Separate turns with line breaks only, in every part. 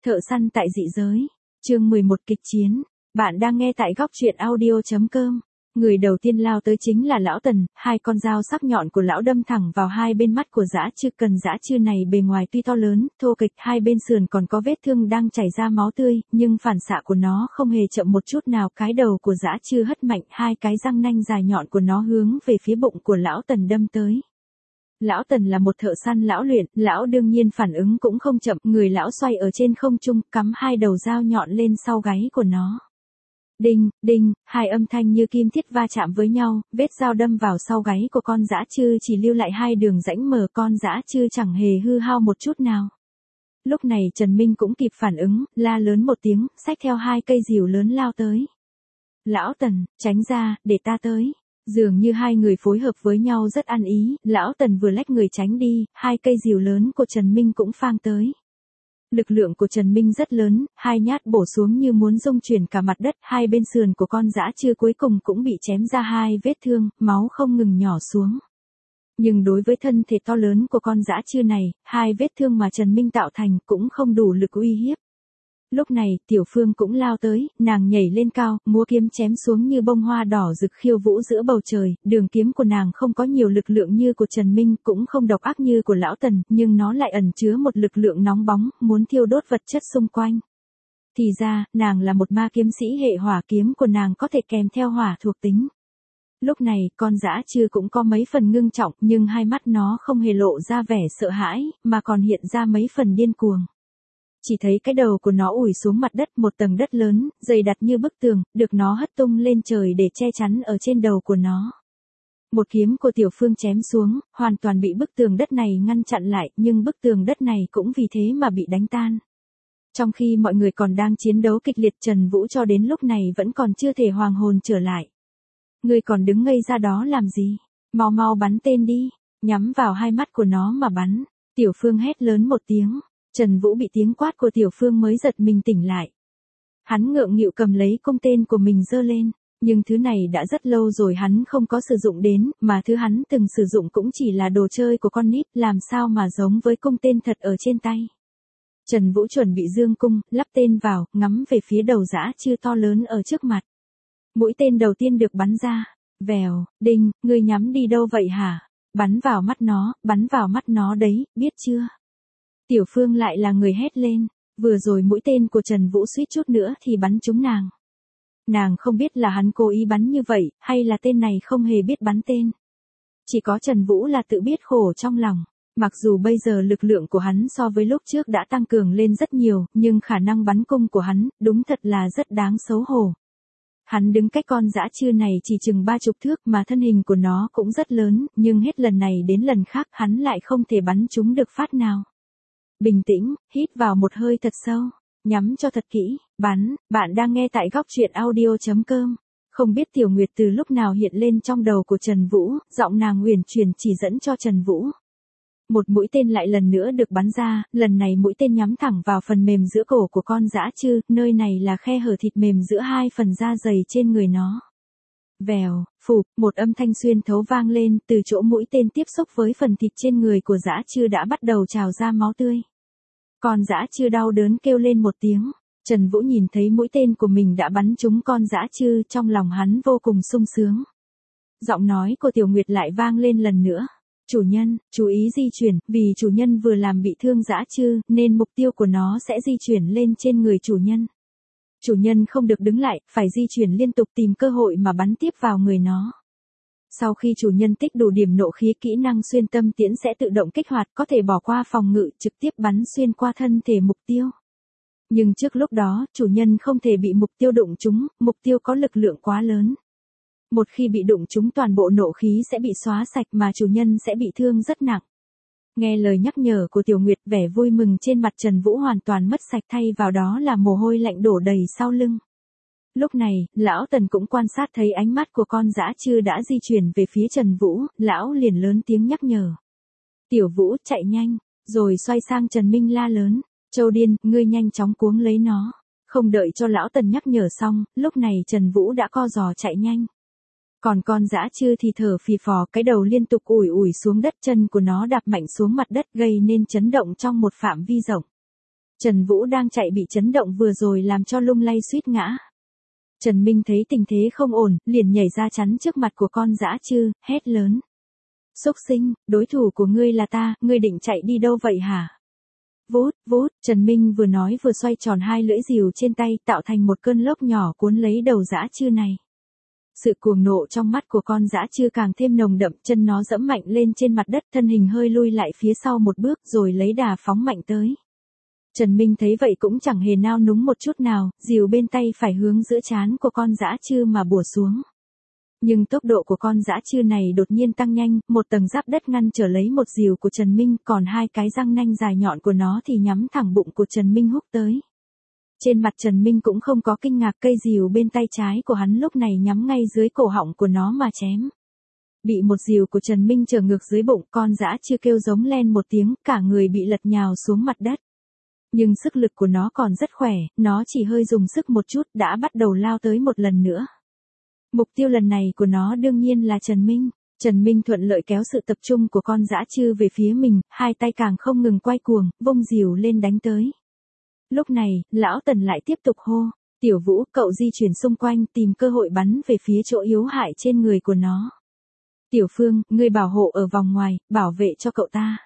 Thợ săn tại dị giới. Chương 11 kịch chiến. Bạn đang nghe tại góc truyện audio.com. Người đầu tiên lao tới chính là lão Tần, hai con dao sắc nhọn của lão đâm thẳng vào hai bên mắt của dã trư. Cần dã trư này bề ngoài tuy to lớn, thô kệch, hai bên sườn còn có vết thương đang chảy ra máu tươi, nhưng phản xạ của nó không hề chậm một chút nào. Cái đầu của dã trư hất mạnh, hai cái răng nanh dài nhọn của nó hướng về phía bụng của lão Tần đâm tới. Lão Tần là một thợ săn lão luyện, lão đương nhiên phản ứng cũng không chậm, người lão xoay ở trên không trung, cắm hai đầu dao nhọn lên sau gáy của nó. Đinh, đinh, hai âm thanh như kim thiết va chạm với nhau, vết dao đâm vào sau gáy của con dã trư chỉ lưu lại hai đường rãnh mờ, con dã trư chẳng hề hư hao một chút nào. Lúc này Trần Minh cũng kịp phản ứng, la lớn một tiếng, xách theo hai cây rìu lớn lao tới. Lão Tần, tránh ra, để ta tới. Dường như hai người phối hợp với nhau rất ăn ý, lão Tần vừa lách người tránh đi, hai cây rìu lớn của Trần Minh cũng phang tới. Lực lượng của Trần Minh rất lớn, hai nhát bổ xuống như muốn rung chuyển cả mặt đất, hai bên sườn của con dã trư cuối cùng cũng bị chém ra hai vết thương, máu không ngừng nhỏ xuống. Nhưng đối với thân thể to lớn của con dã trư này, hai vết thương mà Trần Minh tạo thành cũng không đủ lực uy hiếp. Lúc này, Tiểu Phương cũng lao tới, nàng nhảy lên cao, múa kiếm chém xuống như bông hoa đỏ rực khiêu vũ giữa bầu trời, đường kiếm của nàng không có nhiều lực lượng như của Trần Minh, cũng không độc ác như của lão Tần, nhưng nó lại ẩn chứa một lực lượng nóng bóng, muốn thiêu đốt vật chất xung quanh. Thì ra, nàng là một ma kiếm sĩ, hệ hỏa kiếm của nàng có thể kèm theo hỏa thuộc tính. Lúc này, con dã trư cũng có mấy phần ngưng trọng, nhưng hai mắt nó không hề lộ ra vẻ sợ hãi, mà còn hiện ra mấy phần điên cuồng. Chỉ thấy cái đầu của nó ủi xuống mặt đất, một tầng đất lớn, dày đặc như bức tường, được nó hất tung lên trời để che chắn ở trên đầu của nó. Một kiếm của Tiểu Phương chém xuống, hoàn toàn bị bức tường đất này ngăn chặn lại, nhưng bức tường đất này cũng vì thế mà bị đánh tan. Trong khi mọi người còn đang chiến đấu kịch liệt, Trần Vũ cho đến lúc này vẫn còn chưa thể hoàn hồn trở lại. Ngươi còn đứng ngây ra đó làm gì? Mau mau bắn tên đi, nhắm vào hai mắt của nó mà bắn. Tiểu Phương hét lớn một tiếng. Trần Vũ bị tiếng quát của Tiểu Phương mới giật mình tỉnh lại. Hắn ngượng nghịu cầm lấy cung tên của mình giơ lên, nhưng thứ này đã rất lâu rồi hắn không có sử dụng đến, mà thứ hắn từng sử dụng cũng chỉ là đồ chơi của con nít, làm sao mà giống với cung tên thật ở trên tay. Trần Vũ chuẩn bị dương cung, lắp tên vào, ngắm về phía đầu dã trư to lớn ở trước mặt. Mũi tên đầu tiên được bắn ra. Vèo, đinh, ngươi nhắm đi đâu vậy hả? Bắn vào mắt nó đấy, biết chưa? Tiểu Phương lại là người hét lên, vừa rồi mũi tên của Trần Vũ suýt chút nữa thì bắn trúng nàng. Nàng không biết là hắn cố ý bắn như vậy, hay là tên này không hề biết bắn tên. Chỉ có Trần Vũ là tự biết khổ trong lòng. Mặc dù bây giờ lực lượng của hắn so với lúc trước đã tăng cường lên rất nhiều, nhưng khả năng bắn cung của hắn, đúng thật là rất đáng xấu hổ. Hắn đứng cách con dã trư này chỉ chừng 30 thước mà thân hình của nó cũng rất lớn, nhưng hết lần này đến lần khác hắn lại không thể bắn trúng được phát nào. Bình tĩnh, hít vào một hơi thật sâu, nhắm cho thật kỹ, bắn. Bạn đang nghe tại góc truyện audio.com. Không biết Tiểu Nguyệt từ lúc nào hiện lên trong đầu của Trần Vũ, giọng nàng uyển chuyển chỉ dẫn cho Trần Vũ. Một mũi tên lại lần nữa được bắn ra, lần này mũi tên nhắm thẳng vào phần mềm giữa cổ của con dã trư, nơi này là khe hở thịt mềm giữa hai phần da dày trên người nó. Vèo, phụp, một âm thanh xuyên thấu vang lên, từ chỗ mũi tên tiếp xúc với phần thịt trên người của dã trư đã bắt đầu trào ra máu tươi. Con dã trư đau đớn kêu lên một tiếng. Trần Vũ nhìn thấy mũi tên của mình đã bắn trúng con dã trư, trong lòng hắn vô cùng sung sướng. Giọng nói của Tiểu Nguyệt lại vang lên lần nữa. Chủ nhân, chú ý di chuyển, vì chủ nhân vừa làm bị thương dã trư, nên mục tiêu của nó sẽ di chuyển lên trên người chủ nhân. Chủ nhân không được đứng lại, phải di chuyển liên tục tìm cơ hội mà bắn tiếp vào người nó. Sau khi chủ nhân tích đủ điểm nộ khí, kỹ năng xuyên tâm tiễn sẽ tự động kích hoạt, có thể bỏ qua phòng ngự, trực tiếp bắn xuyên qua thân thể mục tiêu. Nhưng trước lúc đó, chủ nhân không thể bị mục tiêu đụng trúng, mục tiêu có lực lượng quá lớn. Một khi bị đụng trúng, toàn bộ nộ khí sẽ bị xóa sạch mà chủ nhân sẽ bị thương rất nặng. Nghe lời nhắc nhở của Tiểu Nguyệt, vẻ vui mừng trên mặt Trần Vũ hoàn toàn mất sạch, thay vào đó là mồ hôi lạnh đổ đầy sau lưng. Lúc này, lão Tần cũng quan sát thấy ánh mắt của con dã trư đã di chuyển về phía Trần Vũ, lão liền lớn tiếng nhắc nhở. Tiểu Vũ, chạy nhanh, rồi xoay sang Trần Minh la lớn. Châu điên, ngươi nhanh chóng cuống lấy nó. Không đợi cho lão Tần nhắc nhở xong, lúc này Trần Vũ đã co giò chạy nhanh. Còn con dã trư thì thở phì phò, cái đầu liên tục ủi ủi xuống đất, chân của nó đạp mạnh xuống mặt đất gây nên chấn động trong một phạm vi rộng. Trần Vũ đang chạy bị chấn động vừa rồi làm cho lung lay suýt ngã. Trần Minh thấy tình thế không ổn, liền nhảy ra chắn trước mặt của con dã chư, hét lớn. Xúc sinh, đối thủ của ngươi là ta, ngươi định chạy đi đâu vậy hả? Vút, vút, Trần Minh vừa nói vừa xoay tròn hai lưỡi rìu trên tay tạo thành một cơn lốc nhỏ cuốn lấy đầu dã chư này. Sự cuồng nộ trong mắt của con dã chư càng thêm nồng đậm, chân nó giẫm mạnh lên trên mặt đất, thân hình hơi lui lại phía sau một bước rồi lấy đà phóng mạnh tới. Trần Minh thấy vậy cũng chẳng hề nao núng một chút nào, rìu bên tay phải hướng giữa trán của con dã chư mà bủa xuống. Nhưng tốc độ của con dã chư này đột nhiên tăng nhanh, một tầng giáp đất ngăn trở lấy một rìu của Trần Minh, còn hai cái răng nanh dài nhọn của nó thì nhắm thẳng bụng của Trần Minh húc tới. Trên mặt Trần Minh cũng không có kinh ngạc, cây rìu bên tay trái của hắn lúc này nhắm ngay dưới cổ họng của nó mà chém. Bị một rìu của Trần Minh trở ngược dưới bụng, con dã chư kêu giống lên một tiếng, cả người bị lật nhào xuống mặt đất. Nhưng sức lực của nó còn rất khỏe, nó chỉ hơi dùng sức một chút đã bắt đầu lao tới một lần nữa. Mục tiêu lần này của nó đương nhiên là Trần Minh. Trần Minh thuận lợi kéo sự tập trung của con dã chư về phía mình, hai tay càng không ngừng quay cuồng, vung rìu lên đánh tới. Lúc này, lão Tần lại tiếp tục hô, Tiểu Vũ, cậu di chuyển xung quanh tìm cơ hội bắn về phía chỗ yếu hại trên người của nó. Tiểu Phương, ngươi bảo hộ ở vòng ngoài, bảo vệ cho cậu ta.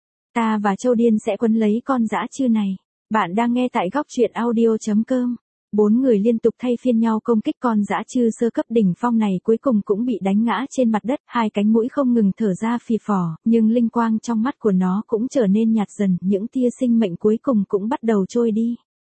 Ta và Châu Điên sẽ quấn lấy con dã chư này. Bạn đang nghe tại góc truyện audio.com. 4 người liên tục thay phiên nhau công kích con dã chư sơ cấp đỉnh phong này, cuối cùng cũng bị đánh ngã trên mặt đất, hai cánh mũi không ngừng thở ra phì phò, nhưng linh quang trong mắt của nó cũng trở nên nhạt dần, những tia sinh mệnh cuối cùng cũng bắt đầu trôi đi.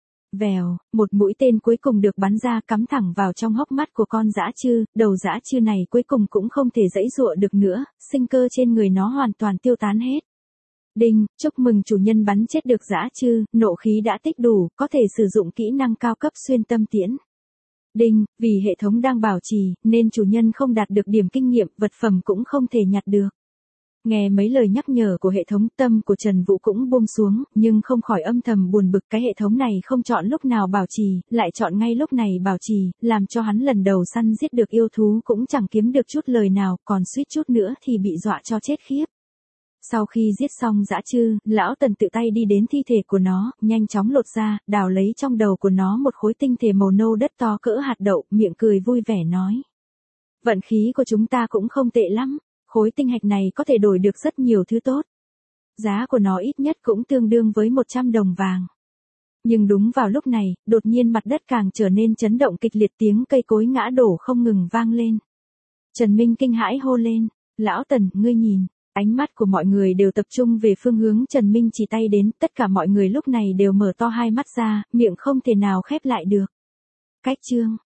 Vèo, một mũi tên cuối cùng được bắn ra cắm thẳng vào trong hốc mắt của con dã chư, đầu dã chư này cuối cùng cũng không thể giãy giụa được nữa, sinh cơ trên người nó hoàn toàn tiêu tán hết. Đinh, chúc mừng chủ nhân bắn chết được dã chư, nộ khí đã tích đủ, có thể sử dụng kỹ năng cao cấp xuyên tâm tiễn. Đinh, vì hệ thống đang bảo trì, nên chủ nhân không đạt được điểm kinh nghiệm, vật phẩm cũng không thể nhặt được. Nghe mấy lời nhắc nhở của hệ thống, tâm của Trần Vũ cũng buông xuống, nhưng không khỏi âm thầm buồn bực, cái hệ thống này không chọn lúc nào bảo trì, lại chọn ngay lúc này bảo trì, làm cho hắn lần đầu săn giết được yêu thú cũng chẳng kiếm được chút lời nào, còn suýt chút nữa thì bị dọa cho chết khiếp. Sau khi giết xong dã chư, lão Tần tự tay đi đến thi thể của nó, nhanh chóng lột ra, đào lấy trong đầu của nó một khối tinh thể màu nâu đất to cỡ hạt đậu, miệng cười vui vẻ nói. Vận khí của chúng ta cũng không tệ lắm, khối tinh hạch này có thể đổi được rất nhiều thứ tốt. Giá của nó ít nhất cũng tương đương với 100 đồng vàng. Nhưng đúng vào lúc này, đột nhiên mặt đất càng trở nên chấn động kịch liệt, tiếng cây cối ngã đổ không ngừng vang lên. Trần Minh kinh hãi hô lên, lão Tần, ngươi nhìn. Ánh mắt của mọi người đều tập trung về phương hướng Trần Minh chỉ tay đến, tất cả mọi người lúc này đều mở to hai mắt ra, miệng không thể nào khép lại được. Cách chương